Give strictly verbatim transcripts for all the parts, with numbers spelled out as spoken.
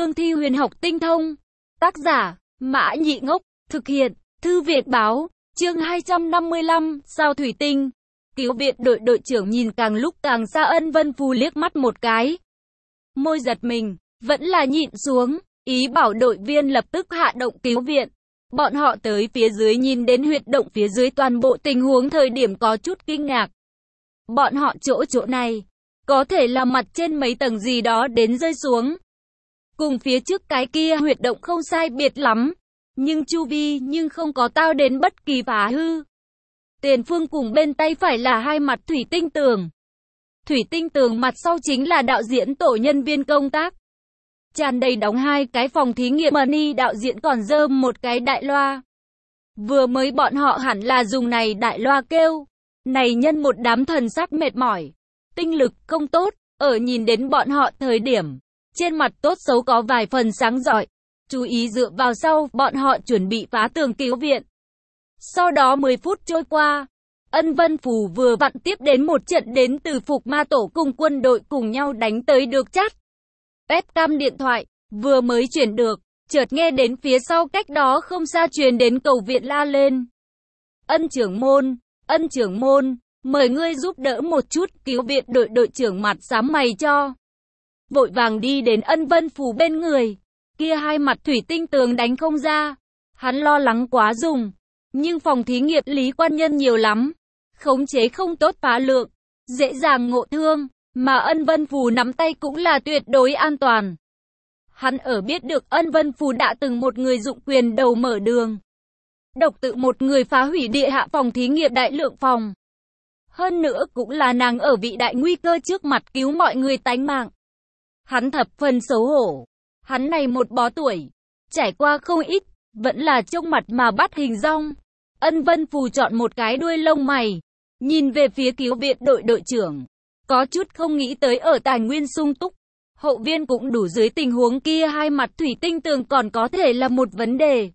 cương thi huyền học tinh thông. Tác giả, Mã Nhị Ngốc, thực hiện, Thư viện báo, chương hai trăm năm mươi lăm, sao thủy tinh. Cứu viện đội đội trưởng nhìn càng lúc càng xa Ân Vân Phù liếc mắt một cái. Môi giật mình, vẫn là nhịn xuống, ý bảo đội viên lập tức hạ động cứu viện. Bọn họ tới phía dưới nhìn đến huyệt động phía dưới toàn bộ tình huống thời điểm có chút kinh ngạc. Bọn họ chỗ chỗ này, có thể là mặt trên mấy tầng gì đó đến rơi xuống. Cùng phía trước cái kia huyệt động không sai biệt lắm, nhưng chu vi nhưng không có tao đến bất kỳ phá hư. Tiền phương cùng bên tay phải là hai mặt thủy tinh tường. Thủy tinh tường mặt sau chính là đạo diễn tổ nhân viên công tác. Tràn đầy đóng hai cái phòng thí nghiệm, Money đạo diễn còn dơ một cái đại loa. Vừa mới bọn họ hẳn là dùng này đại loa kêu. Này nhân một đám thần sắc mệt mỏi, tinh lực không tốt, ở nhìn đến bọn họ thời điểm, trên mặt tốt xấu có vài phần sáng rọi. Chú ý dựa vào sau, bọn họ chuẩn bị phá tường cứu viện. Sau đó mười phút trôi qua, Ân Vân Phù vừa vặn tiếp đến một trận đến từ Phục Ma Tổ cùng quân đội cùng nhau đánh tới được chát. Webcam điện thoại, vừa mới chuyển được, chợt nghe đến phía sau cách đó không xa truyền đến cầu viện la lên. Ân trưởng môn, ân trưởng môn, mời ngươi giúp đỡ một chút, cứu viện đội đội trưởng mặt xám mày cho. Vội vàng đi đến Ân Vân Phù bên người, kia hai mặt thủy tinh tường đánh không ra. Hắn lo lắng quá dùng, nhưng phòng thí nghiệm Lý Quan Nhân nhiều lắm, khống chế không tốt phá lượng, dễ dàng ngộ thương, mà Ân Vân Phù nắm tay cũng là tuyệt đối an toàn. Hắn ở biết được Ân Vân Phù đã từng một người dụng quyền đầu mở đường, độc tự một người phá hủy địa hạ phòng thí nghiệm đại lượng phòng. Hơn nữa cũng là nàng ở vị đại nguy cơ trước mặt cứu mọi người tánh mạng. Hắn thập phần xấu hổ. Hắn này một bó tuổi, trải qua không ít, vẫn là trông mặt mà bắt hình dong. Ân Vân Phù chọn một cái đuôi lông mày, nhìn về phía cứu viện đội đội trưởng. Có chút không nghĩ tới ở tài nguyên sung túc, hậu viên cũng đủ dưới tình huống kia hai mặt thủy tinh tường còn có thể là một vấn đề.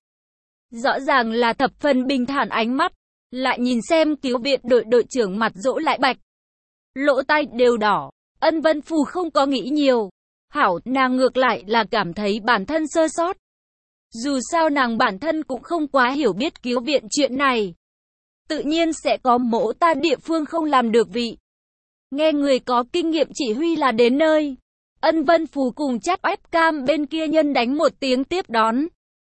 Rõ ràng là thập phần bình thản ánh mắt, lại nhìn xem cứu viện đội đội trưởng mặt dỗ lại bạch. Lỗ tai đều đỏ, Ân Vân Phù không có nghĩ nhiều. Hảo, nàng ngược lại là cảm thấy bản thân sơ sót. Dù sao nàng bản thân cũng không quá hiểu biết cứu viện chuyện này. Tự nhiên sẽ có mỗ ta địa phương không làm được vị. Nghe người có kinh nghiệm chỉ huy là đến nơi. Ân Vân Phù cùng chat webcam bên kia nhân đánh một tiếng tiếp đón.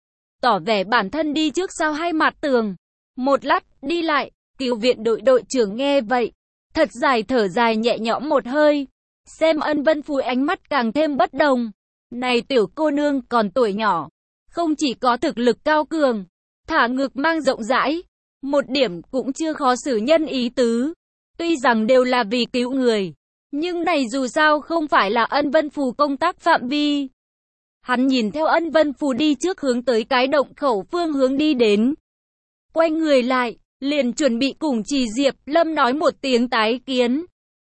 Tỏ vẻ bản thân đi trước sau hai mặt tường. Một lát, đi lại, cứu viện đội đội trưởng nghe vậy. Thật dài thở dài nhẹ nhõm một hơi. Xem Ân Vân Phù ánh mắt càng thêm bất đồng. Này tiểu cô nương còn tuổi nhỏ, không chỉ có thực lực cao cường, thả ngực mang rộng rãi, một điểm cũng chưa khó xử nhân ý tứ. Tuy rằng đều là vì cứu người, nhưng này dù sao không phải là Ân Vân Phù công tác phạm vi. Hắn nhìn theo Ân Vân Phù đi trước hướng tới cái động khẩu phương hướng đi đến. Quay người lại, liền chuẩn bị cùng Trì Diệp Lâm nói một tiếng tái kiến.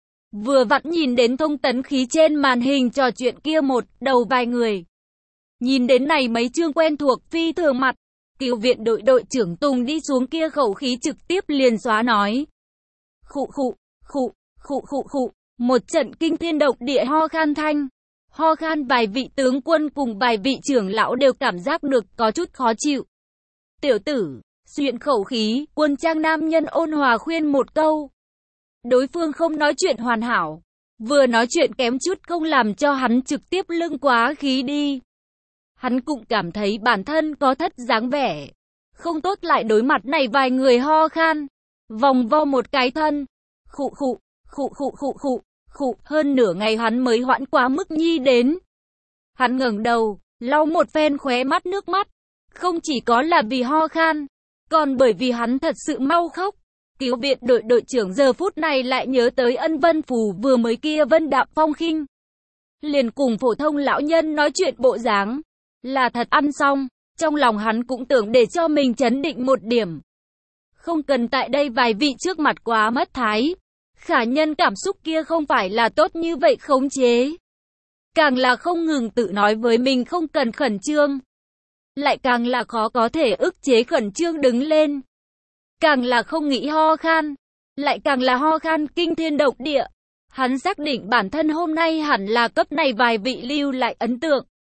Vừa vặn nhìn đến thông tấn khí trên màn hình trò chuyện kia một đầu vài người. Nhìn đến này mấy chương quen thuộc phi thường mặt, cứu viện đội đội trưởng Tùng đi xuống kia khẩu khí trực tiếp liền xóa nói. Khụ khụ, khụ, khụ khụ khụ, một trận kinh thiên động địa ho khan thanh. Ho khan vài vị tướng quân cùng vài vị trưởng lão đều cảm giác được có chút khó chịu. Tiểu tử, xuyện khẩu khí, quân trang nam nhân ôn hòa khuyên một câu. Đối phương không nói chuyện hoàn hảo, vừa nói chuyện kém chút không làm cho hắn trực tiếp lưng quá khí đi. Hắn cũng cảm thấy bản thân có thất dáng vẻ, không tốt lại đối mặt này vài người ho khan, vòng vo một cái thân, khụ khụ, khụ khụ khụ khụ, khụ, hơn nửa ngày hắn mới hoãn quá mức nhi đến. Hắn ngẩng đầu, lau một phen khóe mắt nước mắt, không chỉ có là vì ho khan, còn bởi vì hắn thật sự mau khóc. Cứu viện đội đội trưởng giờ phút này lại nhớ tới Ân Vân Phù vừa mới kia vân đạm phong khinh. Liền cùng phổ thông lão nhân nói chuyện bộ dáng, là thật ăn xong, trong lòng hắn cũng tưởng để cho mình chấn định một điểm. Không cần tại đây vài vị trước mặt quá mất thái, khả nhân cảm xúc kia không phải là tốt như vậy khống chế. Càng là không ngừng tự nói với mình không cần khẩn trương, lại càng là khó có thể ức chế khẩn trương đứng lên. Càng là không nghĩ ho khan, lại càng là ho khan kinh thiên động địa. Hắn xác định bản thân hôm nay hẳn là cấp này vài vị lưu lại ấn tượng.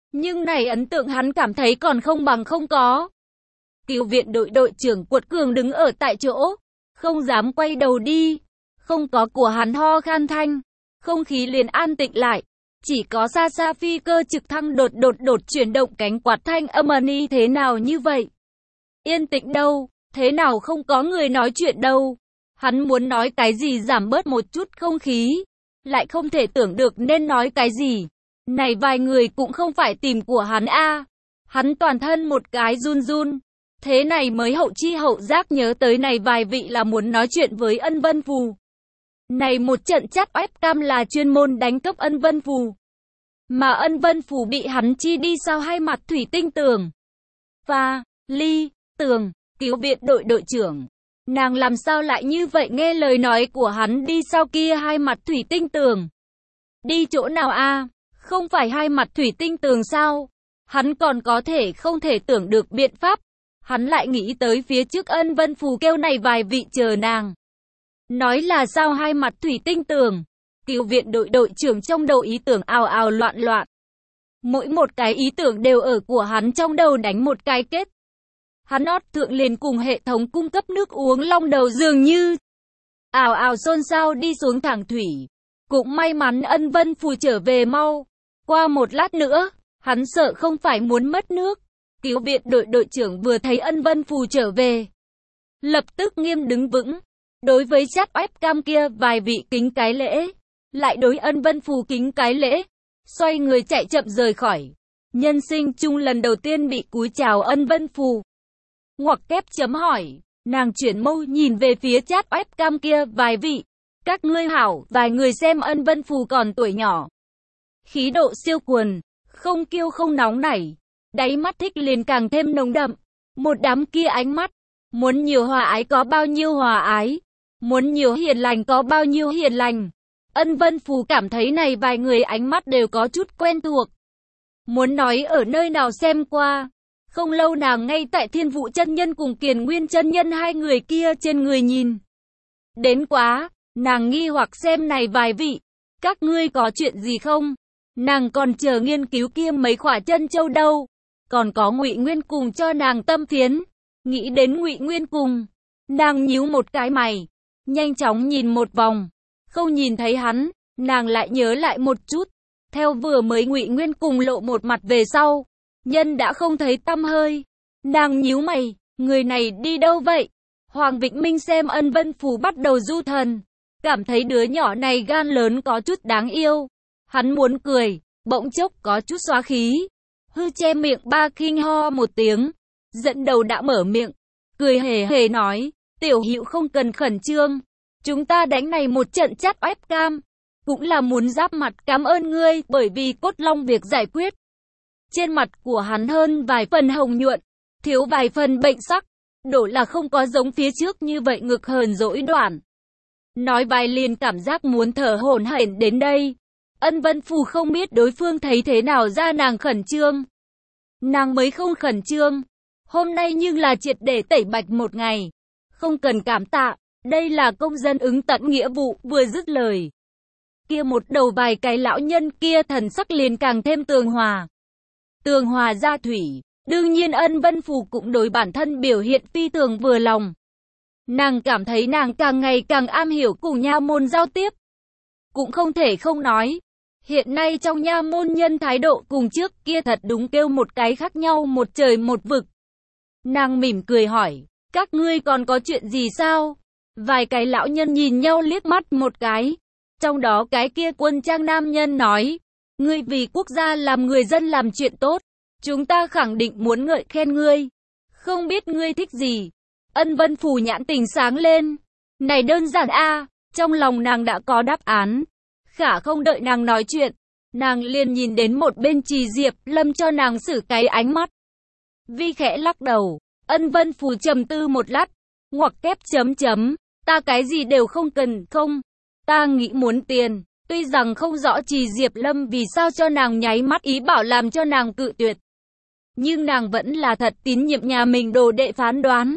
Nhưng này ấn tượng hắn cảm thấy còn không bằng không có. Cứu viện đội đội trưởng quật cường đứng ở tại chỗ, không dám quay đầu đi. Không có của hắn ho khan thanh, không khí liền an tĩnh lại. Chỉ có xa xa phi cơ trực thăng đột đột đột chuyển động cánh quạt thanh âm ầm thế nào như vậy. Yên tĩnh đâu, thế nào không có người nói chuyện đâu. Hắn muốn nói cái gì giảm bớt một chút không khí, lại không thể tưởng được nên nói cái gì. Này vài người cũng không phải tìm của hắn a. Hắn toàn thân một cái run run. Thế này mới hậu chi hậu giác nhớ tới này vài vị là muốn nói chuyện với Ân Vân Phù. Này một trận chat webcam là chuyên môn đánh cắp Ân Vân Phù. Mà Ân Vân Phù bị hắn chi đi sao hai mặt thủy tinh tường. Và, ly, tường, cứu viện đội đội trưởng. Nàng làm sao lại như vậy nghe lời nói của hắn đi sao kia hai mặt thủy tinh tường. Đi chỗ nào a? Không phải hai mặt thủy tinh tường sao? Hắn còn có thể không thể tưởng được biện pháp. Hắn lại nghĩ tới phía trước Ân Vân Phù kêu này vài vị chờ nàng. Nói là sao hai mặt thủy tinh tường. Cứu viện đội đội trưởng trong đầu ý tưởng ào ào loạn loạn. Mỗi một cái ý tưởng đều ở của hắn trong đầu đánh một cái kết. Hắn ót thượng liền cùng hệ thống cung cấp nước uống long đầu dường như. Ào ào xôn xao đi xuống thẳng thủy. Cũng may mắn Ân Vân Phù trở về mau. Qua một lát nữa, hắn sợ không phải muốn mất nước. Cứu viện đội đội trưởng vừa thấy Ân Vân Phù trở về, lập tức nghiêm đứng vững. Đối với chat webcam kia vài vị kính cái lễ, lại đối Ân Vân Phù kính cái lễ, xoay người chạy chậm rời khỏi. Nhân sinh chung lần đầu tiên bị cúi chào Ân Vân Phù. Ngoặc kép chấm hỏi, nàng chuyển mâu nhìn về phía chat webcam kia vài vị. Các ngươi hảo, vài người xem Ân Vân Phù còn tuổi nhỏ. Khí độ siêu quần, không kiêu không nóng nảy. Đáy mắt thích liền càng thêm nồng đậm. Một đám kia ánh mắt. Muốn nhiều hòa ái có bao nhiêu hòa ái. Muốn nhiều hiền lành có bao nhiêu hiền lành. Ân Vân Phù cảm thấy này vài người ánh mắt đều có chút quen thuộc. Muốn nói ở nơi nào xem qua. Không lâu nàng ngay tại Thiên Vũ chân nhân cùng Kiền Nguyên chân nhân hai người kia trên người nhìn. Đến quá, nàng nghi hoặc xem này vài vị. Các ngươi có chuyện gì không? Nàng còn chờ nghiên cứu kia mấy khỏa chân châu đâu. Còn có Ngụy Nguyên cùng cho nàng tâm phiến. Nghĩ đến Ngụy Nguyên cùng, nàng nhíu một cái mày, nhanh chóng nhìn một vòng, không nhìn thấy hắn, nàng lại nhớ lại một chút. Theo vừa mới Ngụy Nguyên cùng lộ một mặt về sau, nhân đã không thấy tăm hơi. Nàng nhíu mày, người này đi đâu vậy? Hoàng Vĩnh Minh xem Ân Vân Phù bắt đầu du thần, cảm thấy đứa nhỏ này gan lớn có chút đáng yêu. Hắn muốn cười, bỗng chốc có chút xóa khí. Hư che miệng ba kinh ho một tiếng, dẫn đầu đã mở miệng, cười hề hề nói, tiểu hữu không cần khẩn trương, chúng ta đánh này một trận chat webcam, cũng là muốn giáp mặt cảm ơn ngươi, bởi vì cốt long việc giải quyết. Trên mặt của hắn hơn vài phần hồng nhuận, thiếu vài phần bệnh sắc, đổ là không có giống phía trước như vậy ngực hờn dỗi đoản. Nói vài liền cảm giác muốn thở hổn hển đến đây. Ân Vân Phù không biết đối phương thấy thế nào ra nàng khẩn trương. Nàng mới không khẩn trương. Hôm nay nhưng là triệt để tẩy bạch một ngày. Không cần cảm tạ. Đây là công dân ứng tận nghĩa vụ. Vừa dứt lời, kia một đầu vài cái lão nhân kia thần sắc liền càng thêm tường hòa. Tường hòa ra thủy. Đương nhiên Ân Vân Phù cũng đối bản thân biểu hiện phi thường vừa lòng. Nàng cảm thấy nàng càng ngày càng am hiểu cùng nha môn giao tiếp. Cũng không thể không nói. Hiện nay trong nha môn nhân thái độ cùng trước kia thật đúng kêu một cái khác nhau một trời một vực. Nàng mỉm cười hỏi, các ngươi còn có chuyện gì sao? Vài cái lão nhân nhìn nhau liếc mắt một cái. Trong đó cái kia quân trang nam nhân nói, ngươi vì quốc gia làm người dân làm chuyện tốt. Chúng ta khẳng định muốn ngợi khen ngươi. Không biết ngươi thích gì? Ân Vân Phù nhãn tình sáng lên. Này đơn giản a, trong lòng nàng đã có đáp án. Khả không đợi nàng nói chuyện, nàng liền nhìn đến một bên Trì Diệp Lâm cho nàng xử cái ánh mắt. Vi khẽ lắc đầu, Ân Vân Phù trầm tư một lát, ngoặc kép chấm chấm, ta cái gì đều không cần, không, ta nghĩ muốn tiền. Tuy rằng không rõ Trì Diệp Lâm vì sao cho nàng nháy mắt ý bảo làm cho nàng cự tuyệt, nhưng nàng vẫn là thật tín nhiệm nhà mình đồ đệ phán đoán.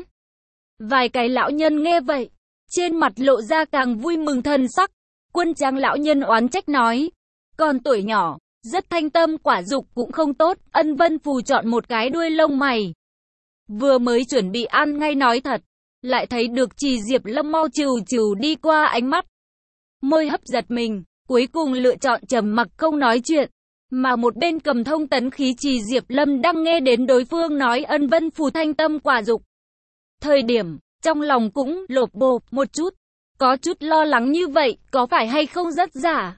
Vài cái lão nhân nghe vậy, trên mặt lộ ra càng vui mừng thần sắc. Quân trang lão nhân oán trách nói, còn tuổi nhỏ, Rất thanh tâm quả dục cũng không tốt, Ân Vân Phù chọn một cái đuôi lông mày. Vừa mới chuẩn bị ăn ngay nói thật, lại thấy được Trì Diệp Lâm mau trừu trừu đi qua ánh mắt. Môi hấp giật mình, cuối cùng lựa chọn trầm mặc không nói chuyện. Mà một bên cầm thông tấn khí Trì Diệp Lâm đang nghe đến đối phương nói Ân Vân Phù thanh tâm quả dục. Thời điểm, trong lòng cũng lột bột một chút. Có chút lo lắng như vậy, có phải hay không rất giả?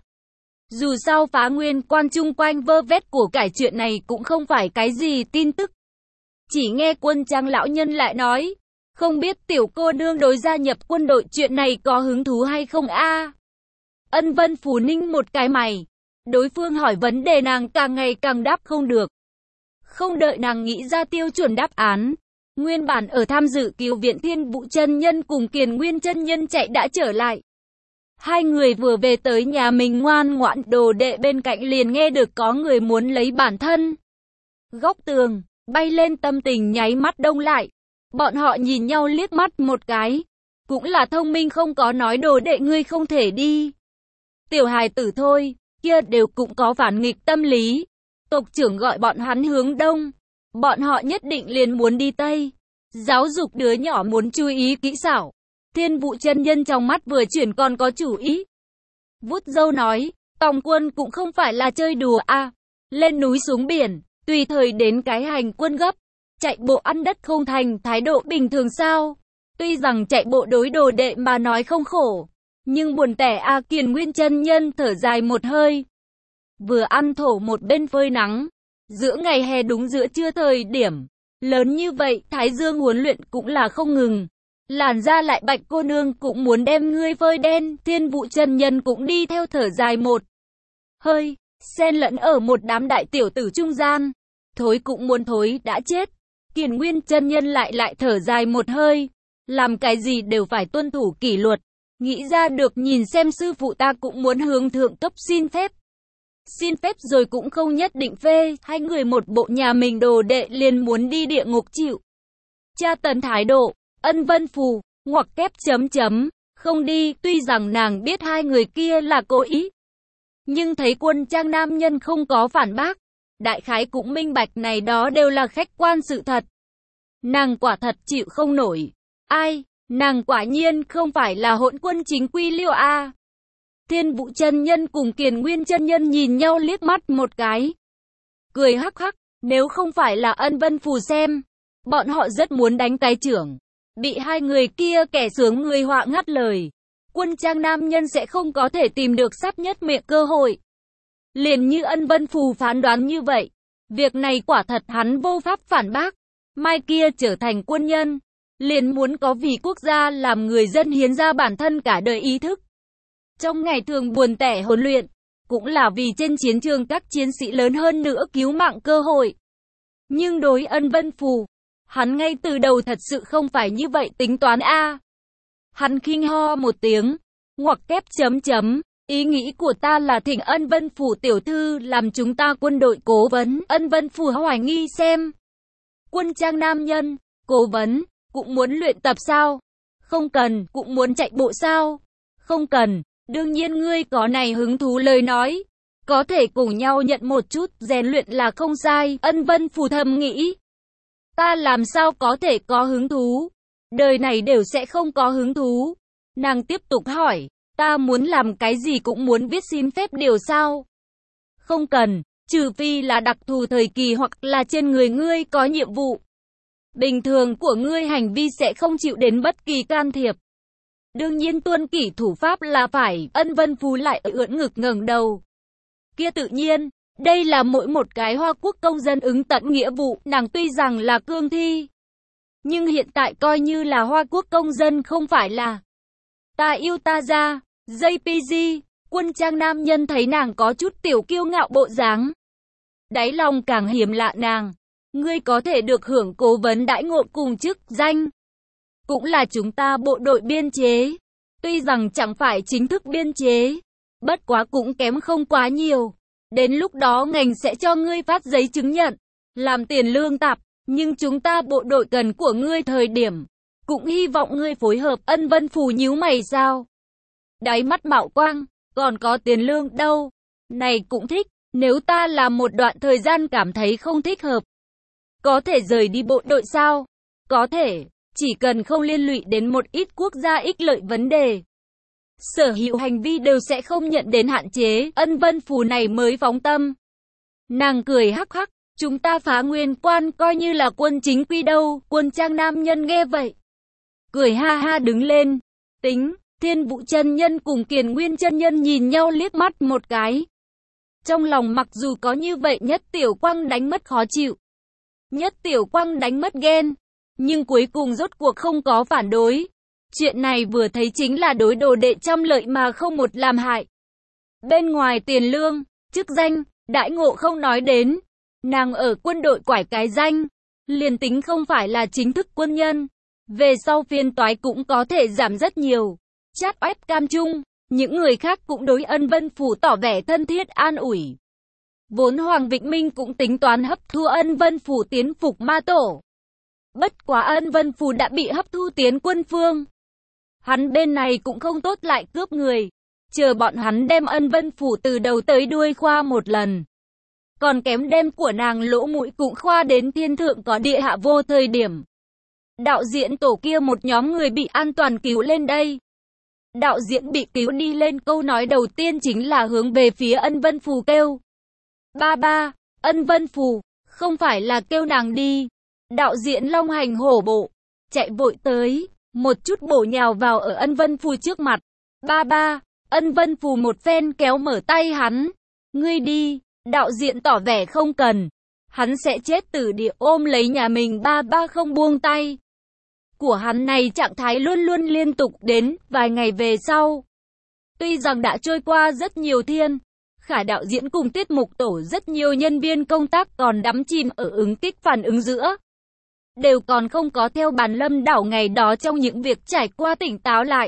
Dù sao Phá Nguyên Quan chung quanh vơ vét của cải chuyện này cũng không phải cái gì tin tức. Chỉ nghe Quân Trang lão nhân lại nói, không biết tiểu cô nương đối gia nhập quân đội chuyện này có hứng thú hay không a? Ân Vân Phù ninh một cái mày. Đối phương hỏi vấn đề nàng càng ngày càng đáp không được. Không đợi nàng nghĩ ra tiêu chuẩn đáp án. Nguyên bản ở tham dự cứu viện Thiên Vũ chân nhân cùng Kiền Nguyên chân nhân chạy đã trở lại. Hai người vừa về tới nhà mình ngoan ngoãn đồ đệ bên cạnh liền nghe được có người muốn lấy bản thân. Góc tường, bay lên tâm tình nháy mắt đông lại. Bọn họ nhìn nhau liếc mắt một cái. Cũng là thông minh không có nói đồ đệ ngươi không thể đi. Tiểu hài tử thôi, kia đều cũng có phản nghịch tâm lý. Tộc trưởng gọi bọn hắn hướng đông. Bọn họ nhất định liền muốn đi tây. Giáo dục đứa nhỏ muốn chú ý kỹ xảo. Thiên Vũ chân nhân trong mắt vừa chuyển còn có chủ ý. Vút dâu nói, tòng quân cũng không phải là chơi đùa a, lên núi xuống biển, tùy thời đến cái hành quân gấp. Chạy bộ ăn đất không thành thái độ bình thường sao? Tuy rằng chạy bộ đối đồ đệ mà nói không khổ, nhưng buồn tẻ a. Kiền Nguyên chân nhân thở dài một hơi. Vừa ăn thổ một bên phơi nắng. Giữa ngày hè đúng giữa trưa thời điểm lớn như vậy, Thái Dương huấn luyện cũng là không ngừng. Làn da lại bạch cô nương cũng muốn đem ngươi phơi đen. Thiên Vũ chân nhân cũng đi theo thở dài một hơi, xen lẫn ở một đám đại tiểu tử trung gian. Thối cũng muốn thối đã chết. Kiền Nguyên chân nhân lại lại thở dài một hơi. Làm cái gì đều phải tuân thủ kỷ luật. Nghĩ ra được nhìn xem sư phụ ta cũng muốn hướng thượng cấp xin phép. Xin phép rồi cũng không nhất định phê. Hai người một bộ nhà mình đồ đệ liền muốn đi địa ngục chịu tra tấn thái độ. Ân Vân Phù, ngoặc kép chấm chấm, không đi. Tuy rằng nàng biết hai người kia là cố ý, nhưng thấy Quân Trang nam nhân không có phản bác. Đại khái cũng minh bạch này đó đều là khách quan sự thật. Nàng quả thật chịu không nổi. Ai, nàng quả nhiên không phải là hỗn quân chính quy liêu a. Thiên Vũ chân nhân cùng Kiền Nguyên chân nhân nhìn nhau liếc mắt một cái. Cười hắc hắc, nếu không phải là Ân Vân Phù xem, bọn họ rất muốn đánh cái trưởng. Bị hai người kia kẻ sướng người họa ngắt lời. Quân Trang nam nhân sẽ không có thể tìm được sắp nhất miệng cơ hội. Liền như Ân Vân Phù phán đoán như vậy. Việc này quả thật hắn vô pháp phản bác. Mai kia trở thành quân nhân, liền muốn có vì quốc gia làm người dân hiến ra bản thân cả đời ý thức. Trong ngày thường buồn tẻ huấn luyện, cũng là vì trên chiến trường các chiến sĩ lớn hơn nữa cứu mạng cơ hội. Nhưng đối Ân Vân Phù, hắn ngay từ đầu thật sự không phải như vậy tính toán a. Hắn khinh ho một tiếng, ngoặc kép chấm chấm, ý nghĩ của ta là thỉnh Ân Vân Phù tiểu thư làm chúng ta quân đội cố vấn. Ân Vân Phù hoài nghi xem. Quân Trang nam nhân, cố vấn, cũng muốn luyện tập sao? Không cần, cũng muốn chạy bộ sao? Không cần, đương nhiên ngươi có này hứng thú lời nói. Có thể cùng nhau nhận một chút, rèn luyện là không sai. Ân Vân Phù thầm nghĩ. Ta làm sao có thể có hứng thú? Đời này đều sẽ không có hứng thú. Nàng tiếp tục hỏi, ta muốn làm cái gì cũng muốn viết xin phép điều sao? Không cần, trừ phi là đặc thù thời kỳ hoặc là trên người ngươi có nhiệm vụ. Bình thường của ngươi hành vi sẽ không chịu đến bất kỳ can thiệp. Đương nhiên tuân kỷ thủ pháp là phải. Ân Vân Phù lại ưỡn ngực ngẩng đầu. Kia tự nhiên, đây là mỗi một cái Hoa Quốc công dân ứng tận nghĩa vụ. Nàng tuy rằng là cương thi, nhưng hiện tại coi như là Hoa Quốc công dân không phải là. Ta yêu ta ra, gi pê giê, Quân Trang nam nhân thấy nàng có chút tiểu kiêu ngạo bộ dáng. Đáy lòng càng hiếm lạ nàng. Ngươi có thể được hưởng cố vấn đãi ngộ cùng chức danh. Cũng là chúng ta bộ đội biên chế. Tuy rằng chẳng phải chính thức biên chế, bất quá cũng kém không quá nhiều. Đến lúc đó ngành sẽ cho ngươi phát giấy chứng nhận, làm tiền lương tạp. Nhưng chúng ta bộ đội cần của ngươi thời điểm, cũng hy vọng ngươi phối hợp. Ân Vân Phù nhíu mày sao? Đáy mắt mạo quang, còn có tiền lương đâu? Này cũng thích, Nếu ta làm một đoạn thời gian cảm thấy không thích hợp, có thể rời đi bộ đội sao? Có thể, chỉ cần không liên lụy đến một ít quốc gia ích lợi vấn đề. Sở hữu hành vi đều sẽ không nhận đến hạn chế, Ân Vân Phù này mới phóng tâm. Nàng cười hắc hắc, chúng ta phá nguyên quan coi như là quân chính quy đâu, Quân Trang nam nhân nghe vậy. Cười ha ha đứng lên, tính, Thiên Vũ chân nhân cùng Kiền Nguyên chân nhân nhìn nhau liếc mắt một cái. Trong lòng mặc dù có như vậy Nhất Tiểu Quang đánh mất khó chịu. Nhất Tiểu Quang đánh mất ghen, nhưng cuối cùng rốt cuộc không có phản đối. Chuyện này vừa thấy chính là đối đồ đệ trăm lợi mà không một làm hại. Bên ngoài tiền lương, chức danh, đãi ngộ không nói đến. Nàng ở quân đội quải cái danh, liền tính không phải là chính thức quân nhân. Về sau phiên toái cũng có thể giảm rất nhiều. Chat ép cam chung, những người khác cũng đối Ân Vân Phủ tỏ vẻ thân thiết an ủi. Vốn Hoàng Vịnh Minh cũng tính toán hấp thu Ân Vân Phủ tiến phục ma tổ. Bất quá Ân Vân Phủ đã bị hấp thu tiến quân phương. Hắn bên này cũng không tốt lại cướp người. Chờ bọn hắn đem Ân Vân Phủ từ đầu tới đuôi khoa một lần. Còn kém đem của nàng lỗ mũi cũng khoa đến thiên thượng có địa hạ vô thời điểm. Đạo diễn tổ kia một nhóm người bị an toàn cứu lên đây. Đạo diễn bị cứu đi lên câu nói đầu tiên chính là hướng về phía Ân Vân Phù kêu. Ba ba, Ân Vân Phù, không phải là kêu nàng đi. Đạo diễn long hành hổ bộ, chạy vội tới, một chút bổ nhào vào ở Ân Vân Phù trước mặt. Ba ba, Ân Vân Phù một phen kéo mở tay hắn. Ngươi đi, đạo diễn tỏ vẻ không cần. Hắn sẽ chết tử địa ôm lấy nhà mình ba ba không buông tay. Của hắn này trạng thái luôn luôn liên tục đến vài ngày về sau. Tuy rằng đã trôi qua rất nhiều thiên, Khả đạo diễn cùng tiết mục tổ rất nhiều nhân viên công tác còn đắm chìm ở ứng tích phản ứng giữa. Đều còn không có theo bàn lâm đảo ngày đó trong những việc trải qua tỉnh táo lại.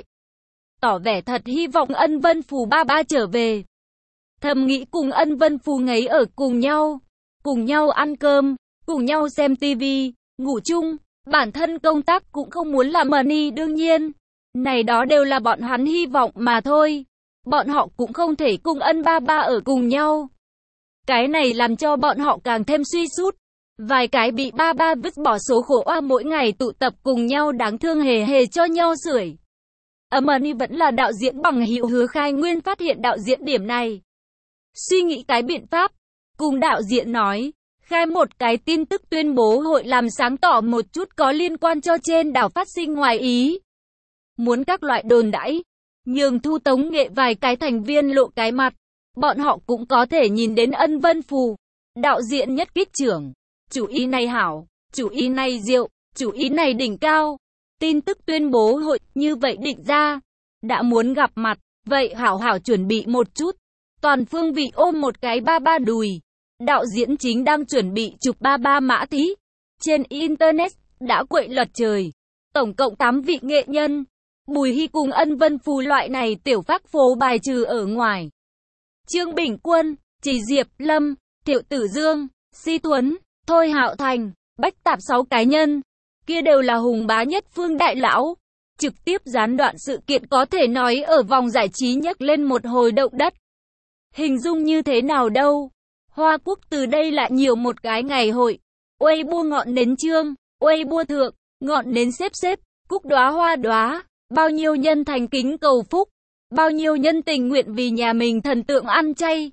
Tỏ vẻ thật hy vọng Ân Vân Phù ba ba trở về. Thầm nghĩ cùng Ân Vân Phù ngấy ở cùng nhau, cùng nhau ăn cơm, cùng nhau xem tivi, ngủ chung. Bản thân công tác cũng không muốn làm money đương nhiên. Này đó đều là bọn hắn hy vọng mà thôi. Bọn họ cũng không thể cùng Ân ba ba ở cùng nhau. Cái này làm cho bọn họ càng thêm suy sút. Vài cái bị ba ba vứt bỏ số khổ oa mỗi ngày tụ tập cùng nhau đáng thương hề hề cho nhau sưởi. Money vẫn là đạo diễn bằng hữu Hứa Khai Nguyên phát hiện đạo diễn điểm này. Suy nghĩ cái biện pháp. Cùng đạo diễn nói. Khai một cái tin tức tuyên bố hội làm sáng tỏ một chút có liên quan cho trên đảo phát sinh ngoài ý. Muốn các loại đồn đãi, nhường Thu Tống Nghệ vài cái thành viên lộ cái mặt, bọn họ cũng có thể nhìn đến Ân Vân Phù. Đạo diễn nhất kích trưởng, chủ ý này hảo, chủ ý này diệu, chủ ý này đỉnh cao. Tin tức tuyên bố hội như vậy định ra, đã muốn gặp mặt, vậy hảo hảo chuẩn bị một chút. Toàn phương vị ôm một cái ba ba đùi. Đạo diễn chính đang chuẩn bị chụp ba ba mã thí. Trên Internet, đã quậy lật trời. Tổng cộng tám vị nghệ nhân. Bùi Hy cùng Ân Vân Phù loại này tiểu phác phố bài trừ ở ngoài. Trương Bình Quân, Chỉ Diệp Lâm, Thiệu Tử Dương, Si Thuấn, Thôi Hạo Thành, Bách Tạp sáu cá nhân. Kia đều là hùng bá nhất phương đại lão. Trực tiếp gián đoạn sự kiện có thể nói ở vòng giải trí nhấc lên một hồi động đất. Hình dung như thế nào đâu? Hoa Quốc từ đây lại nhiều một cái ngày hội. Weibo ngọn nến trương, Weibo thượng, ngọn nến xếp xếp, cúc đóa hoa đóa. Bao nhiêu nhân thành kính cầu phúc. Bao nhiêu nhân tình nguyện vì nhà mình thần tượng ăn chay.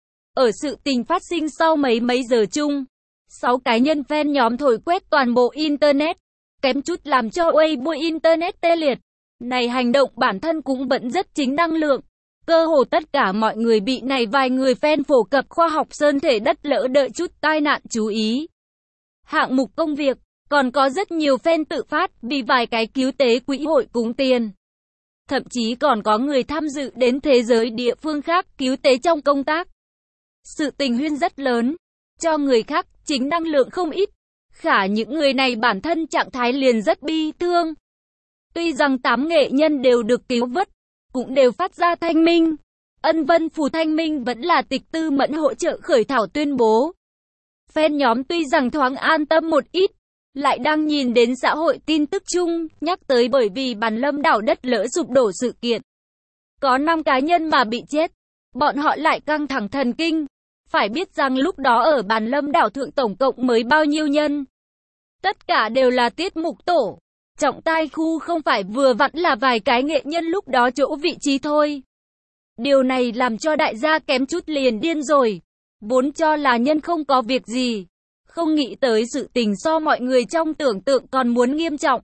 Ở sự tình phát sinh sau mấy mấy giờ chung. Sáu cá nhân fan nhóm thổi quét toàn bộ Internet. Kém chút làm cho Weibo Internet tê liệt. Này hành động bản thân cũng vẫn rất chính năng lượng. Cơ hồ tất cả mọi người bị này vài người fan phổ cập khoa học sơn thể đất lỡ đợi chút tai nạn chú ý. Hạng mục công việc, còn có rất nhiều fan tự phát vì vài cái cứu tế quỹ hội cúng tiền. Thậm chí còn có người tham dự đến thế giới địa phương khác cứu tế trong công tác. Sự tình huyên rất lớn, cho người khác chính năng lượng không ít. Khả những người này bản thân trạng thái liền rất bi thương. Tuy rằng tám nghệ nhân đều được cứu vớt, cũng đều phát ra thanh minh. Ân Vân Phù thanh minh vẫn là Tịch Tư Mẫn hỗ trợ khởi thảo tuyên bố. Fan nhóm tuy rằng thoáng an tâm một ít, lại đang nhìn đến xã hội tin tức chung, nhắc tới bởi vì bàn lâm đảo đất lỡ sụp đổ sự kiện. Có năm cá nhân mà bị chết, bọn họ lại căng thẳng thần kinh. Phải biết rằng lúc đó ở Bàn Lâm đảo thượng tổng cộng mới bao nhiêu nhân. Tất cả đều là tiết mục tổ. Trọng tài khu không phải vừa vặn là vài cái nghệ nhân lúc đó chỗ vị trí thôi. Điều này làm cho đại gia kém chút liền điên rồi. Vốn cho là nhân không có việc gì. Không nghĩ tới sự tình so mọi người trong tưởng tượng còn muốn nghiêm trọng.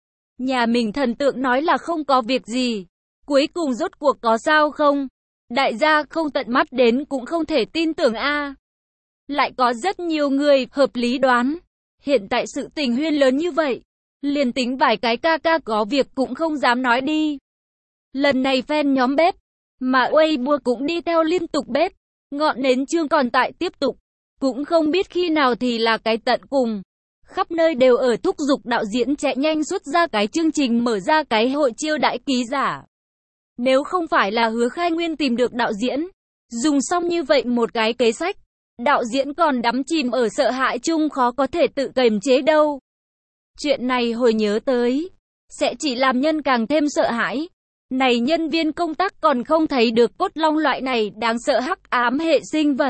Nhà mình thần tượng nói là không có việc gì. Cuối cùng rốt cuộc có sao không? Đại gia không tận mắt đến cũng không thể tin tưởng a. Lại có rất nhiều người hợp lý đoán. Hiện tại sự tình huyên lớn như vậy. Liền tính vài cái ca ca có việc cũng không dám nói đi. Lần này fan nhóm bếp. Mà Weibo cũng đi theo liên tục bếp. Ngọn nến chương còn tại tiếp tục. Cũng không biết khi nào thì là cái tận cùng. Khắp nơi đều ở thúc giục đạo diễn chạy nhanh xuất ra cái chương trình mở ra cái hội chiêu đãi ký giả. Nếu không phải là Hứa Khai Nguyên tìm được đạo diễn, dùng xong như vậy một cái kế sách, đạo diễn còn đắm chìm ở sợ hãi chung khó có thể tự kiềm chế đâu. Chuyện này hồi nhớ tới, sẽ chỉ làm nhân càng thêm sợ hãi. Này nhân viên công tác còn không thấy được cốt long loại này đáng sợ hắc ám hệ sinh vật.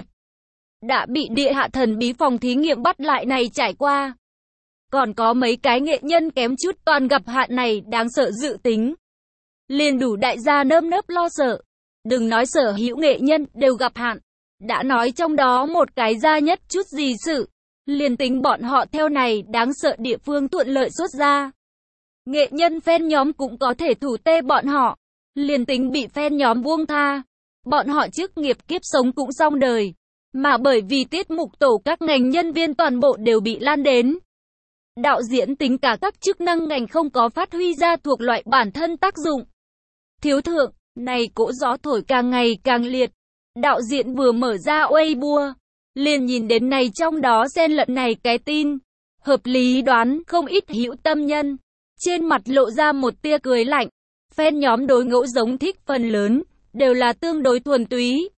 Đã bị địa hạ thần bí phòng thí nghiệm bắt lại này trải qua. Còn có mấy cái nghệ nhân kém chút toàn gặp hạn này đáng sợ dự tính. Liền đủ đại gia nơm nớp lo sợ. Đừng nói sở hữu nghệ nhân đều gặp hạn. Đã nói trong đó một cái ra nhất chút gì sự. Liền tính bọn họ theo này đáng sợ địa phương thuận lợi xuất ra. Nghệ nhân fan nhóm cũng có thể thủ tê bọn họ. Liền tính bị fan nhóm buông tha. Bọn họ trước nghiệp kiếp sống cũng xong đời. Mà bởi vì tiết mục tổ các ngành nhân viên toàn bộ đều bị lan đến. Đạo diễn tính cả các chức năng ngành không có phát huy ra thuộc loại bản thân tác dụng. Thiếu thượng, này cỗ gió thổi càng ngày càng liệt. Đạo diễn vừa mở ra Weibo, liền nhìn đến này trong đó xen lẫn này cái tin. Hợp lý đoán không ít hữu tâm nhân. Trên mặt lộ ra một tia cười lạnh. Fan nhóm đối ngẫu giống thích phần lớn, đều là tương đối thuần túy.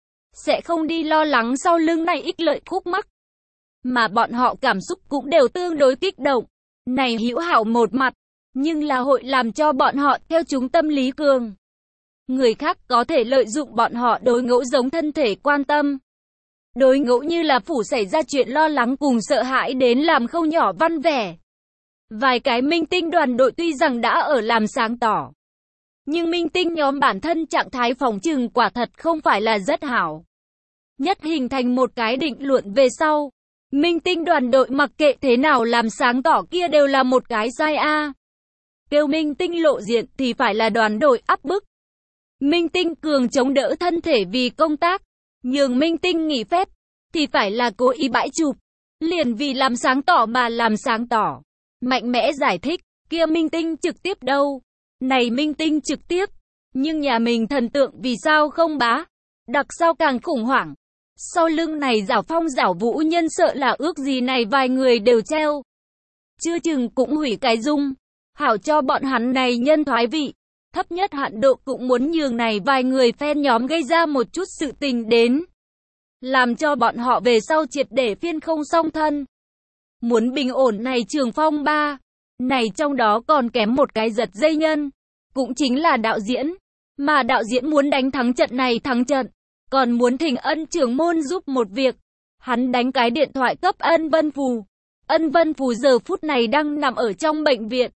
Sẽ không đi lo lắng sau lưng này ích lợi khúc mắc. Mà bọn họ cảm xúc cũng đều tương đối kích động. Này hữu hảo một mặt, nhưng là hội làm cho bọn họ theo chúng tâm lý cường. Người khác có thể lợi dụng bọn họ đối ngẫu giống thân thể quan tâm. Đối ngẫu như là phủ xảy ra chuyện lo lắng cùng sợ hãi đến làm không nhỏ văn vẻ. Vài cái minh tinh đoàn đội tuy rằng đã ở làm sáng tỏ. Nhưng minh tinh nhóm bản thân trạng thái phòng trừng quả thật không phải là rất hảo. Nhất hình thành một cái định luận về sau. Minh tinh đoàn đội mặc kệ thế nào làm sáng tỏ kia đều là một cái sai a. Kêu minh tinh lộ diện thì phải là đoàn đội áp bức. Minh tinh cường chống đỡ thân thể vì công tác. Nhường minh tinh nghỉ phép thì phải là cố ý bãi chụp. Liền vì làm sáng tỏ mà làm sáng tỏ. Mạnh mẽ giải thích, kia minh tinh trực tiếp đâu. Này minh tinh trực tiếp. Nhưng nhà mình thần tượng vì sao không bá. Đặc sao càng khủng hoảng. Sau lưng này giảo phong giảo vũ nhân sợ là ước gì này vài người đều treo. Chưa chừng cũng hủy cái dung. Hảo cho bọn hắn này nhân thoái vị. Thấp nhất hạn độ cũng muốn nhường này vài người fan nhóm gây ra một chút sự tình đến. Làm cho bọn họ về sau triệt để phiên không song thân. Muốn bình ổn này trường phong ba. Này trong đó còn kém một cái giật dây nhân. Cũng chính là đạo diễn. Mà đạo diễn muốn đánh thắng trận này thắng trận. Còn muốn thỉnh Ân trưởng môn giúp một việc. Hắn đánh cái điện thoại cấp Ân Vân Phù. Ân Vân Phù giờ phút này đang nằm ở trong bệnh viện.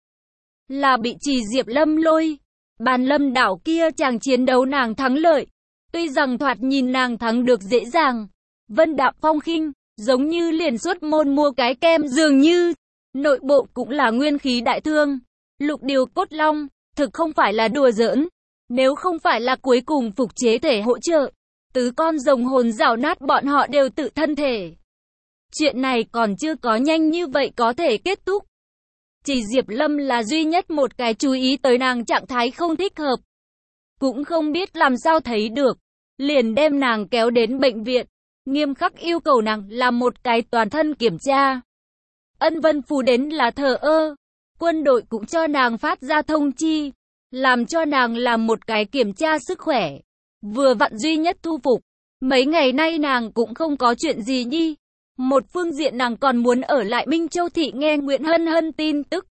Là bị Trì Diệp Lâm lôi. Bàn Lâm đảo kia chàng chiến đấu nàng thắng lợi. Tuy rằng thoạt nhìn nàng thắng được dễ dàng. Vân Đạm Phong khinh, giống như liền xuất môn mua cái kem dường như. Nội bộ cũng là nguyên khí đại thương. Lục điều cốt long, thực không phải là đùa giỡn. Nếu không phải là cuối cùng phục chế thể hỗ trợ. Tứ con rồng hồn rào nát bọn họ đều tự thân thể. Chuyện này còn chưa có nhanh như vậy có thể kết thúc. Chỉ Diệp Lâm là duy nhất một cái chú ý tới nàng trạng thái không thích hợp. Cũng không biết làm sao thấy được. Liền đem nàng kéo đến bệnh viện. Nghiêm khắc yêu cầu nàng làm một cái toàn thân kiểm tra. Ân Vân Phù đến là thờ ơ. Quân đội cũng cho nàng phát ra thông chi. Làm cho nàng làm một cái kiểm tra sức khỏe. Vừa vặn duy nhất thu phục. Mấy ngày nay nàng cũng không có chuyện gì nhi. Một phương diện nàng còn muốn ở lại Minh Châu Thị nghe Nguyễn Hân Hân tin tức.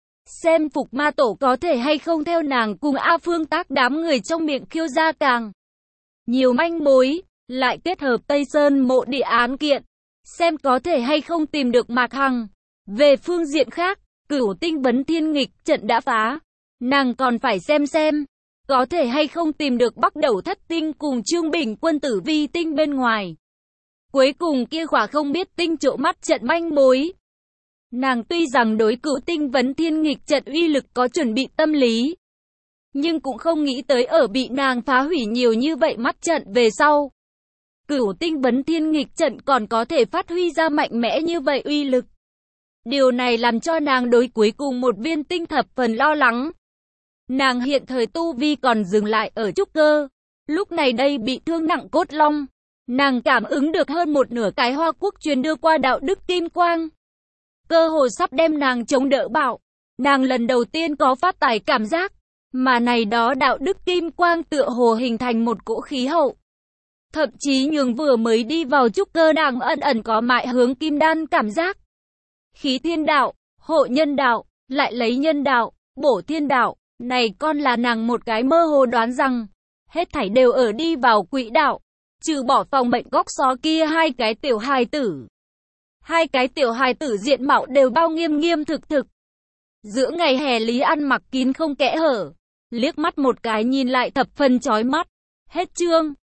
Xem Phục Ma Tổ có thể hay không theo nàng cùng A Phương Tác đám người trong miệng khiêu ra càng nhiều manh mối. lại kết hợp Tây Sơn mộ địa án kiện, xem có thể hay không tìm được Mạc Hằng. Về phương diện khác, Cửu Tinh vấn thiên nghịch trận đã phá, nàng còn phải xem xem, có thể hay không tìm được Bắc Đầu Thất Tinh cùng Trương Bình quân tử vi tinh bên ngoài. Cuối cùng kia khỏa không biết tinh trộm mắt trận manh mối. Nàng tuy rằng đối Cửu Tinh vấn thiên nghịch trận uy lực có chuẩn bị tâm lý, nhưng cũng không nghĩ tới ở bị nàng phá hủy nhiều như vậy mắt trận về sau. Cửu Tinh vấn thiên nghịch trận còn có thể phát huy ra mạnh mẽ như vậy uy lực. Điều này làm cho nàng đối cuối cùng một viên tinh thập phần lo lắng. Nàng hiện thời tu vi còn dừng lại ở trúc cơ. Lúc này đây bị thương nặng cốt long. Nàng cảm ứng được hơn một nửa cái Hoa Quốc truyền đưa qua đạo đức kim quang. Cơ hồ sắp đem nàng chống đỡ bạo. Nàng lần đầu tiên có phát tài cảm giác. Mà này đó đạo đức kim quang tựa hồ hình thành một cỗ khí hậu. Thậm chí nhường vừa mới đi vào trúc cơ nàng ẩn ẩn có mại hướng kim đan cảm giác. Khí thiên đạo, hộ nhân đạo, lại lấy nhân đạo, bổ thiên đạo. Này con là nàng một cái mơ hồ đoán rằng, hết thảy đều ở đi vào quỹ đạo, trừ bỏ phòng bệnh góc xó kia hai cái tiểu hài tử. Hai cái tiểu hài tử diện mạo đều bao nghiêm nghiêm thực thực. Giữa ngày hè Lý ăn mặc kín không kẽ hở, liếc mắt một cái nhìn lại thập phần chói mắt. Hết chương.